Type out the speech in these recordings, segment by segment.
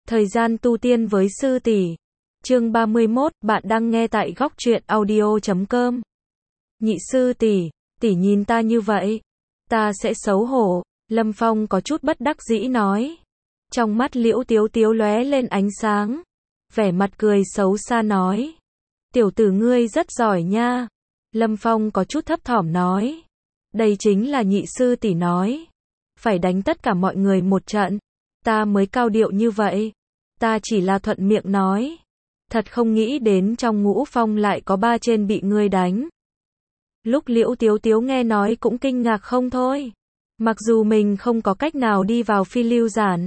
Thời gian tu tiên với sư tỷ. Chương 31, bạn đang nghe tại góc truyện audio.com. Nhị sư tỷ, tỷ nhìn ta như vậy, ta sẽ xấu hổ. Lâm Phong có chút bất đắc dĩ nói. Trong mắt Liễu Tiếu Tiếu lóe lên ánh sáng, vẻ mặt cười xấu xa nói. Tiểu tử ngươi rất giỏi nha. Lâm Phong có chút thấp thỏm nói. Đây chính là nhị sư tỷ nói. Phải đánh tất cả mọi người một trận, ta mới cao điệu như vậy. Ta chỉ là thuận miệng nói. Thật không nghĩ đến trong Ngũ Phong lại có 3 trên bị ngươi đánh. Lúc Liễu Tiếu Tiếu nghe nói cũng kinh ngạc không thôi. Mặc dù mình không có cách nào đi vào phi lưu giản,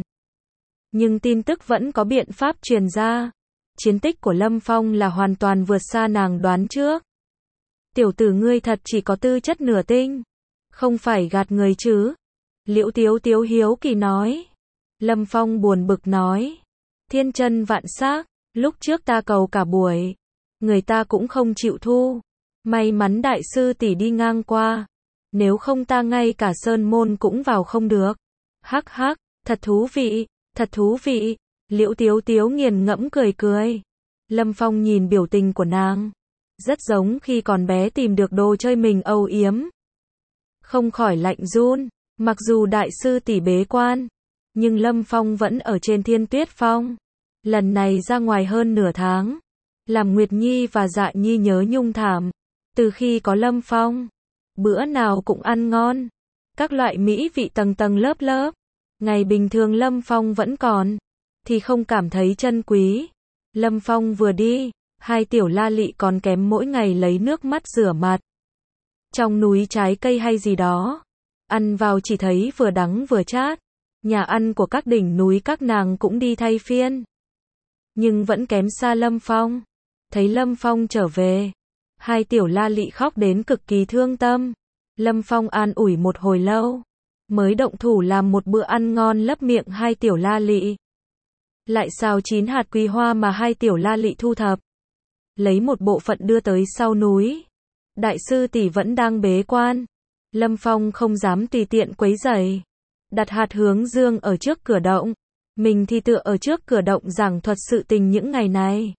nhưng tin tức vẫn có biện pháp truyền ra. Chiến tích của Lâm Phong là hoàn toàn vượt xa nàng đoán trước. Tiểu tử ngươi thật chỉ có tư chất nửa tinh, không phải gạt người chứ? Liễu Tiếu Tiếu hiếu kỳ nói. Lâm Phong buồn bực nói. Thiên chân vạn xác, lúc trước ta cầu cả buổi, người ta cũng không chịu thu. May mắn đại sư tỷ đi ngang qua, nếu không ta ngay cả sơn môn cũng vào không được. Hắc hắc, thật thú vị, thật thú vị. Liễu Tiếu Tiếu nghiền ngẫm cười cười. Lâm Phong nhìn biểu tình của nàng, rất giống khi còn bé tìm được đồ chơi mình âu yếm. Không khỏi lạnh run. Mặc dù đại sư tỷ bế quan, nhưng Lâm Phong vẫn ở trên Thiên Tuyết Phong. Lần này ra ngoài hơn nửa tháng, làm Nguyệt Nhi và Dạ Nhi nhớ nhung thảm. Từ khi có Lâm Phong, bữa nào cũng ăn ngon, các loại mỹ vị tầng tầng lớp lớp. Ngày bình thường Lâm Phong vẫn còn, thì không cảm thấy chân quý. Lâm Phong vừa đi, hai tiểu la lị còn kém mỗi ngày lấy nước mắt rửa mặt. Trong núi trái cây hay gì đó, ăn vào chỉ thấy vừa đắng vừa chát. Nhà ăn của các đỉnh núi các nàng cũng đi thay phiên, nhưng vẫn kém xa Lâm Phong. Thấy Lâm Phong trở về, hai tiểu la lị khóc đến cực kỳ thương tâm. Lâm Phong an ủi một hồi lâu, mới động thủ làm một bữa ăn ngon lấp miệng hai tiểu la lị. Lại xào 9 hạt quý hoa mà hai tiểu la lị thu thập, lấy một bộ phận đưa tới sau núi. Đại sư tỷ vẫn đang bế quan, Lâm Phong không dám tùy tiện quấy rầy, đặt hạt hướng dương ở trước cửa động. Mình thì tựa ở trước cửa động giảng thuật sự tình những ngày này.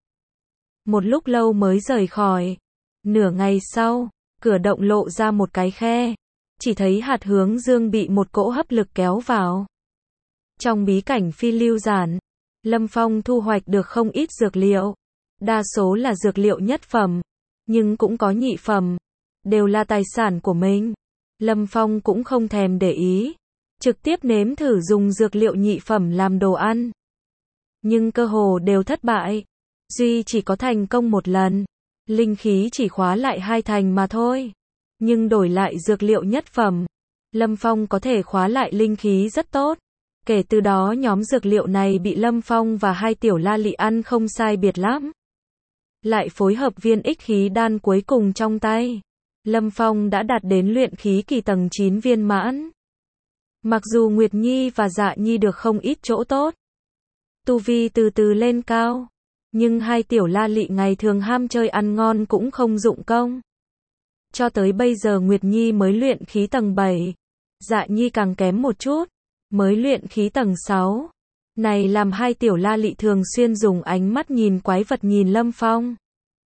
Một lúc lâu mới rời khỏi. Nửa ngày sau, cửa động lộ ra một cái khe, chỉ thấy hạt hướng dương bị một cỗ hấp lực kéo vào. Trong bí cảnh phi lưu giản, Lâm Phong thu hoạch được không ít dược liệu, đa số là dược liệu nhất phẩm, nhưng cũng có nhị phẩm, đều là tài sản của mình. Lâm Phong cũng không thèm để ý, trực tiếp nếm thử dùng dược liệu nhị phẩm làm đồ ăn. Nhưng cơ hồ đều thất bại, duy chỉ có thành công một lần, linh khí chỉ khóa lại 2 thành mà thôi. Nhưng đổi lại dược liệu nhất phẩm, Lâm Phong có thể khóa lại linh khí rất tốt. Kể từ đó nhóm dược liệu này bị Lâm Phong và hai tiểu la lị ăn không sai biệt lắm. Lại phối hợp viên ích khí đan cuối cùng trong tay, Lâm Phong đã đạt đến luyện khí kỳ tầng 9 viên mãn. Mặc dù Nguyệt Nhi và Dạ Nhi được không ít chỗ tốt, tu vi từ từ lên cao, nhưng hai tiểu la lị ngày thường ham chơi ăn ngon cũng không dụng công. Cho tới bây giờ Nguyệt Nhi mới luyện khí tầng 7, Dạ Nhi càng kém một chút, mới luyện khí tầng 6. Này làm hai tiểu la lị thường xuyên dùng ánh mắt nhìn quái vật nhìn Lâm Phong.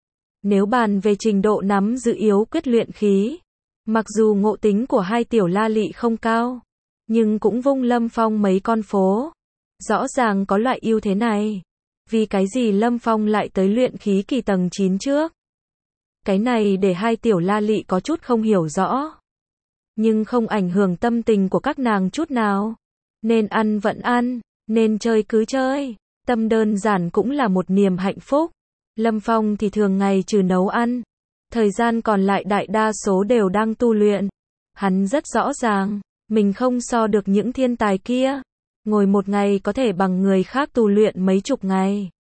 Nếu bàn về trình độ nắm giữ yếu quyết luyện khí, mặc dù ngộ tính của hai tiểu la lị không cao, nhưng cũng vung Lâm Phong mấy con phố. Rõ ràng có loại ưu thế này, vì cái gì Lâm Phong lại tới luyện khí kỳ tầng 9 trước? Cái này để hai tiểu la lị có chút không hiểu rõ, nhưng không ảnh hưởng tâm tình của các nàng chút nào. Nên ăn vẫn ăn, nên chơi cứ chơi, tâm đơn giản cũng là một niềm hạnh phúc. Lâm Phong thì thường ngày trừ nấu ăn, thời gian còn lại đại đa số đều đang tu luyện. Hắn rất rõ ràng, mình không so được những thiên tài kia, ngồi một ngày có thể bằng người khác tu luyện mấy chục ngày.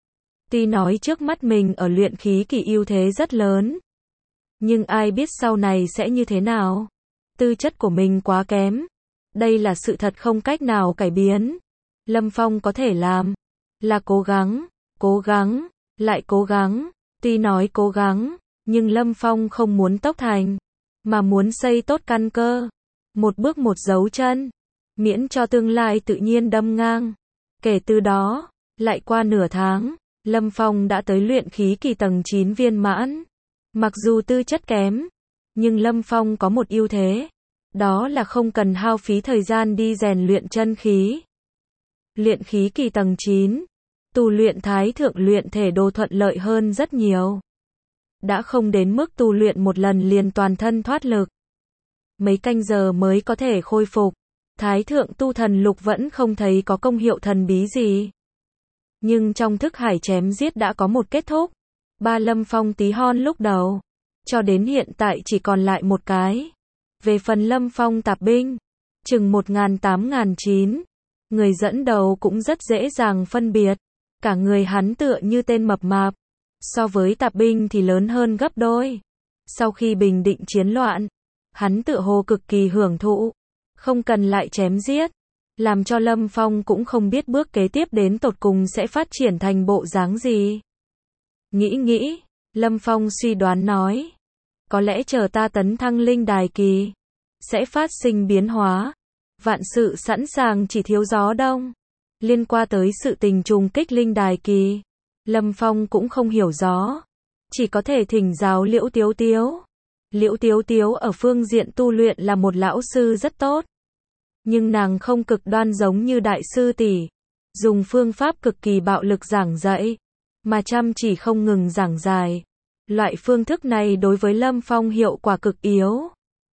Tuy nói trước mắt mình ở luyện khí kỳ ưu thế rất lớn, nhưng ai biết sau này sẽ như thế nào. Tư chất của mình quá kém, đây là sự thật không cách nào cải biến. Lâm Phong có thể làm là cố gắng, lại cố gắng. Tuy nói cố gắng, nhưng Lâm Phong không muốn tốc thành, mà muốn xây tốt căn cơ, một bước một dấu chân, miễn cho tương lai tự nhiên đâm ngang. Kể từ đó, Lại qua nửa tháng, Lâm Phong đã tới luyện khí kỳ tầng 9 viên mãn. Mặc dù tư chất kém, nhưng Lâm Phong có một ưu thế, đó là không cần hao phí thời gian đi rèn luyện chân khí. Luyện khí kỳ tầng 9, tu luyện thái thượng luyện thể đồ thuận lợi hơn rất nhiều. Đã không đến mức tu luyện một lần liền toàn thân thoát lực. Mấy canh giờ mới có thể khôi phục. Thái thượng tu thần lục vẫn không thấy có công hiệu thần bí gì. Nhưng trong thức hải chém giết đã có một kết thúc. Ba Lâm Phong tí hon lúc đầu, cho đến hiện tại chỉ còn lại một cái. Về phần Lâm Phong tạp binh, chừng 1.800-9, người dẫn đầu cũng rất dễ dàng phân biệt. Cả người hắn tựa như tên mập mạp, so với tạp binh thì lớn hơn gấp đôi. Sau khi bình định chiến loạn, hắn tựa hồ cực kỳ hưởng thụ, không cần lại chém giết, làm cho Lâm Phong cũng không biết bước kế tiếp đến tột cùng sẽ phát triển thành bộ dáng gì. Nghĩ, Lâm Phong suy đoán nói, có lẽ chờ ta tấn thăng linh đài kỳ, sẽ phát sinh biến hóa. Vạn sự sẵn sàng chỉ thiếu gió đông. Liên quan tới sự tình trùng kích linh đài kỳ, Lâm Phong cũng không hiểu rõ, chỉ có thể thỉnh giáo Liễu Tiếu Tiếu. Liễu Tiếu Tiếu ở phương diện tu luyện là một lão sư rất tốt, nhưng nàng không cực đoan giống như đại sư tỷ, dùng phương pháp cực kỳ bạo lực giảng dạy, mà chăm chỉ không ngừng giảng giải. Loại phương thức này đối với Lâm Phong hiệu quả cực yếu,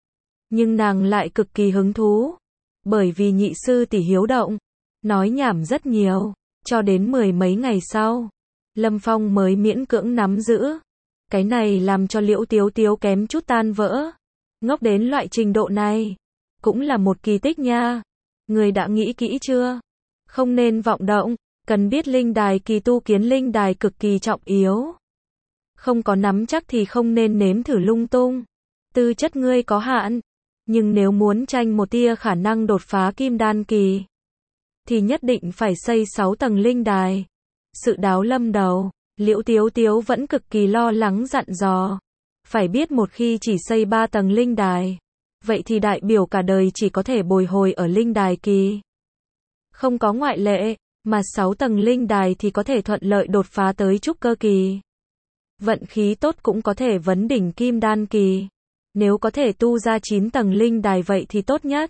nhưng nàng lại cực kỳ hứng thú, bởi vì nhị sư tỷ hiếu động, nói nhảm rất nhiều, cho đến 10 mấy ngày sau, Lâm Phong mới miễn cưỡng nắm giữ. Cái này làm cho Liễu Tiếu Tiếu kém chút tan vỡ. Ngốc đến loại trình độ này, cũng là một kỳ tích nha. Người đã nghĩ kỹ chưa? Không nên vọng động, cần biết linh đài kỳ tu kiến linh đài cực kỳ trọng yếu. Không có nắm chắc thì không nên nếm thử lung tung. Tư chất ngươi có hạn, nhưng nếu muốn tranh một tia khả năng đột phá kim đan kỳ, thì nhất định phải xây 6 tầng linh đài. Sự đáo lâm đầu, Liễu Tiếu Tiếu vẫn cực kỳ lo lắng dặn dò. Phải biết một khi chỉ xây 3 tầng linh đài, vậy thì đại biểu cả đời chỉ có thể bồi hồi ở linh đài kỳ. Không có ngoại lệ, mà 6 tầng linh đài thì có thể thuận lợi đột phá tới trúc cơ kỳ. Vận khí tốt cũng có thể vấn đỉnh kim đan kỳ. Nếu có thể tu ra 9 tầng linh đài vậy thì tốt nhất.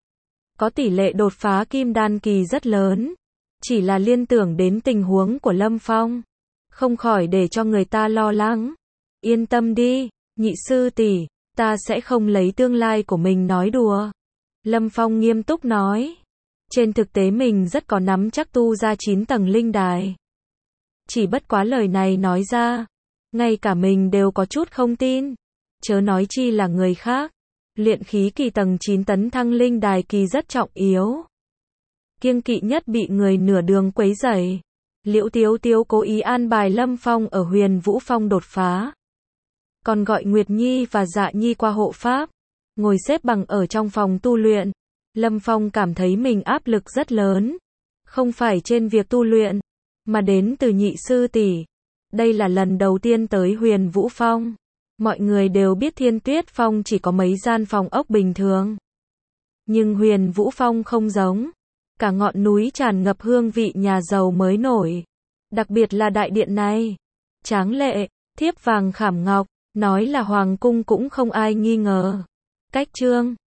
Có tỷ lệ đột phá kim đan kỳ rất lớn. Chỉ là liên tưởng đến tình huống của Lâm Phong, không khỏi để cho người ta lo lắng. Yên tâm đi, nhị sư tỷ, ta sẽ không lấy tương lai của mình nói đùa. Lâm Phong nghiêm túc nói. Trên thực tế mình rất có nắm chắc tu ra 9 tầng linh đài. Chỉ bất quá lời này nói ra, ngay cả mình đều có chút không tin. Chớ nói chi là người khác. Luyện khí kỳ tầng 9 tấn thăng linh đài kỳ rất trọng yếu. Kiêng kỵ nhất bị người nửa đường quấy rầy. Liễu Tiếu Tiếu cố ý an bài Lâm Phong ở Huyền Vũ Phong đột phá. Còn gọi Nguyệt Nhi và Dạ Nhi qua hộ pháp. Ngồi xếp bằng ở trong phòng tu luyện. Lâm Phong cảm thấy mình áp lực rất lớn. Không phải trên việc tu luyện, mà đến từ nhị sư tỷ. Đây là lần đầu tiên tới Huyền Vũ Phong. Mọi người đều biết Thiên Tuyết Phong chỉ có mấy gian phòng ốc bình thường. Nhưng Huyền Vũ Phong không giống. Cả ngọn núi tràn ngập hương vị nhà giàu mới nổi. Đặc biệt là đại điện này. Tráng lệ, thiếp vàng khảm ngọc, nói là hoàng cung cũng không ai nghi ngờ. Cách chương